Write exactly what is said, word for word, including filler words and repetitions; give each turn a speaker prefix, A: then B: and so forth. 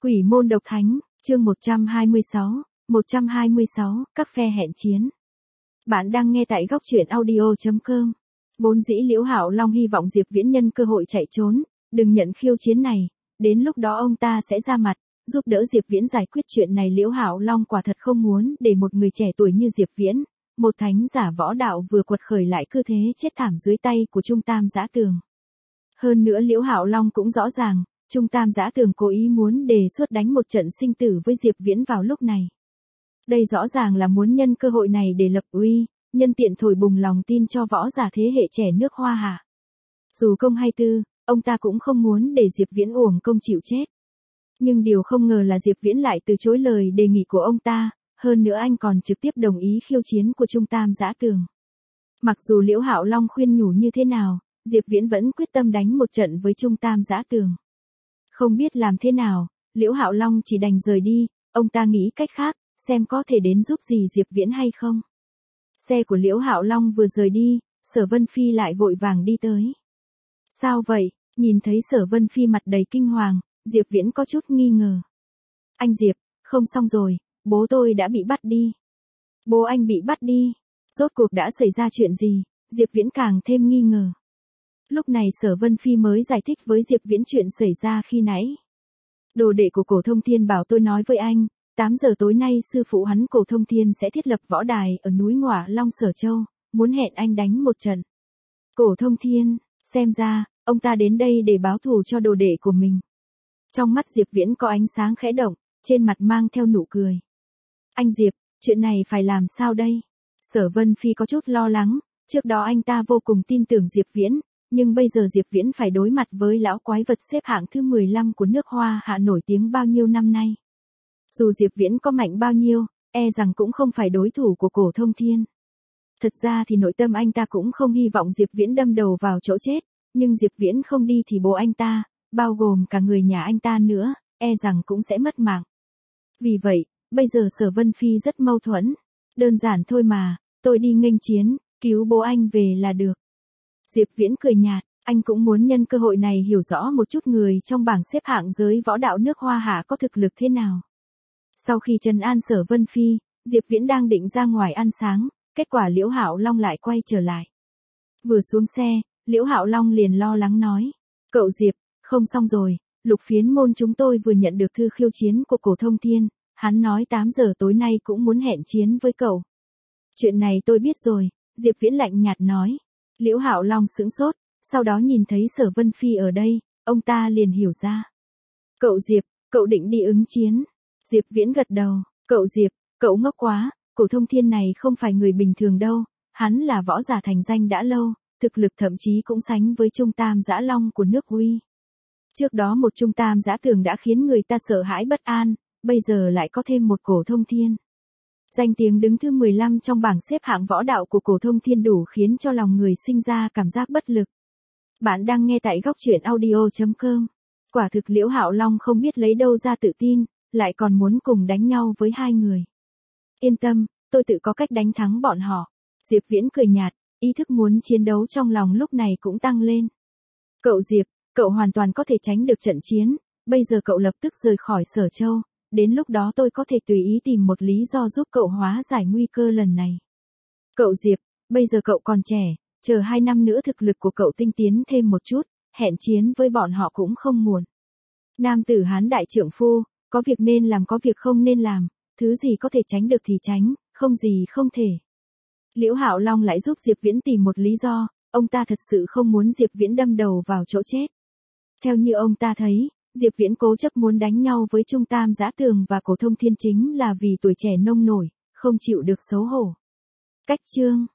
A: Quỷ môn độc thánh, chương một trăm hai mươi sáu, một trăm hai mươi sáu, các phe hẹn chiến. Bạn đang nghe tại góc truyện audio chấm com. Vốn dĩ Liễu Hạo Long hy vọng Diệp Viễn nhân cơ hội chạy trốn, đừng nhận khiêu chiến này, đến lúc đó ông ta sẽ ra mặt, giúp đỡ Diệp Viễn giải quyết chuyện này. Liễu Hạo Long quả thật không muốn để một người trẻ tuổi như Diệp Viễn, một thánh giả võ đạo vừa quật khởi lại cứ thế chết thảm dưới tay của Trung Tam Giã Tường. Hơn nữa Liễu Hạo Long cũng rõ ràng, Trung Tam Giã Tường cố ý muốn đề xuất đánh một trận sinh tử với Diệp Viễn vào lúc này. Đây rõ ràng là muốn nhân cơ hội này để lập uy, nhân tiện thổi bùng lòng tin cho võ giả thế hệ trẻ nước Hoa Hạ. Dù công hay tư, ông ta cũng không muốn để Diệp Viễn uổng công chịu chết. Nhưng điều không ngờ là Diệp Viễn lại từ chối lời đề nghị của ông ta, hơn nữa anh còn trực tiếp đồng ý khiêu chiến của Trung Tam Giã Tường. Mặc dù Liễu Hạo Long khuyên nhủ như thế nào, Diệp Viễn vẫn quyết tâm đánh một trận với Trung Tam Giã Tường. Không biết làm thế nào, Liễu Hạo Long chỉ đành rời đi, ông ta nghĩ cách khác, xem có thể đến giúp gì Diệp Viễn hay không. Xe của Liễu Hạo Long vừa rời đi, Sở Vân Phi lại vội vàng đi tới. Sao vậy? Nhìn thấy Sở Vân Phi mặt đầy kinh hoàng, Diệp Viễn có chút nghi ngờ. Anh Diệp, không xong rồi, bố tôi đã bị bắt đi. Bố anh bị bắt đi? Rốt cuộc đã xảy ra chuyện gì? Diệp Viễn càng thêm nghi ngờ. Lúc này Sở Vân Phi mới giải thích với Diệp Viễn chuyện xảy ra khi nãy. Đồ đệ của Cổ Thông Thiên bảo tôi nói với anh, tám giờ tối nay sư phụ hắn Cổ Thông Thiên sẽ thiết lập võ đài ở núi Ngọa Long Sở Châu, muốn hẹn anh đánh một trận. Cổ Thông Thiên, xem ra, ông ta đến đây để báo thù cho đồ đệ của mình. Trong mắt Diệp Viễn có ánh sáng khẽ động, trên mặt mang theo nụ cười. Anh Diệp, chuyện này phải làm sao đây? Sở Vân Phi có chút lo lắng, trước đó anh ta vô cùng tin tưởng Diệp Viễn, nhưng bây giờ Diệp Viễn phải đối mặt với lão quái vật xếp hạng thứ mười lăm của nước Hoa Hạ nổi tiếng bao nhiêu năm nay. Dù Diệp Viễn có mạnh bao nhiêu, e rằng cũng không phải đối thủ của Cổ Thông Thiên. Thật ra thì nội tâm anh ta cũng không hy vọng Diệp Viễn đâm đầu vào chỗ chết, nhưng Diệp Viễn không đi thì bố anh ta, bao gồm cả người nhà anh ta nữa, e rằng cũng sẽ mất mạng. Vì vậy, bây giờ Sở Vân Phi rất mâu thuẫn. Đơn giản thôi mà, tôi đi nghênh chiến, cứu bố anh về là được. Diệp Viễn cười nhạt, anh cũng muốn nhân cơ hội này hiểu rõ một chút người trong bảng xếp hạng giới võ đạo nước Hoa Hạ có thực lực thế nào. Sau khi trấn an Sở Vân Phi, Diệp Viễn đang định ra ngoài ăn sáng, kết quả Liễu Hạo Long lại quay trở lại. Vừa xuống xe, Liễu Hạo Long liền lo lắng nói, cậu Diệp, không xong rồi, Lục Phiến môn chúng tôi vừa nhận được thư khiêu chiến của Cổ Thông Thiên, hắn nói tám giờ tối nay cũng muốn hẹn chiến với cậu. Chuyện này tôi biết rồi, Diệp Viễn lạnh nhạt nói. Liễu Hạo Long sững sốt, sau đó nhìn thấy Sở Vân Phi ở đây, ông ta liền hiểu ra. Cậu Diệp, cậu định đi ứng chiến. Diệp Viễn gật đầu, cậu Diệp, cậu ngốc quá, Cổ Thông Thiên này không phải người bình thường đâu, hắn là võ giả thành danh đã lâu, thực lực thậm chí cũng sánh với Trung Tam Giã Long của nước Huy. Trước đó một Trung Tam Giã Tường đã khiến người ta sợ hãi bất an, bây giờ lại có thêm một Cổ Thông Thiên. Danh tiếng đứng thứ mười lăm trong bảng xếp hạng võ đạo của Cổ Thông Thiên đủ khiến cho lòng người sinh ra cảm giác bất lực. Bạn đang nghe tại góc truyện audio chấm com. Quả thực Liễu Hạo Long không biết lấy đâu ra tự tin, lại còn muốn cùng đánh nhau với hai người. Yên tâm, tôi tự có cách đánh thắng bọn họ. Diệp Viễn cười nhạt, ý thức muốn chiến đấu trong lòng lúc này cũng tăng lên. Cậu Diệp, cậu hoàn toàn có thể tránh được trận chiến, bây giờ cậu lập tức rời khỏi Sở Châu. Đến lúc đó tôi có thể tùy ý tìm một lý do giúp cậu hóa giải nguy cơ lần này. Cậu Diệp, bây giờ cậu còn trẻ, chờ hai năm nữa thực lực của cậu tinh tiến thêm một chút, hẹn chiến với bọn họ cũng không muộn. Nam tử Hán đại trượng phu, có việc nên làm có việc không nên làm, thứ gì có thể tránh được thì tránh, không gì không thể. Liễu Hạo Long lại giúp Diệp Viễn tìm một lý do, ông ta thật sự không muốn Diệp Viễn đâm đầu vào chỗ chết. Theo như ông ta thấy, Diệp Viễn cố chấp muốn đánh nhau với Trung Tam Giã Tường và Cổ Thông Thiên chính là vì tuổi trẻ nông nổi, không chịu được xấu hổ. Cách chương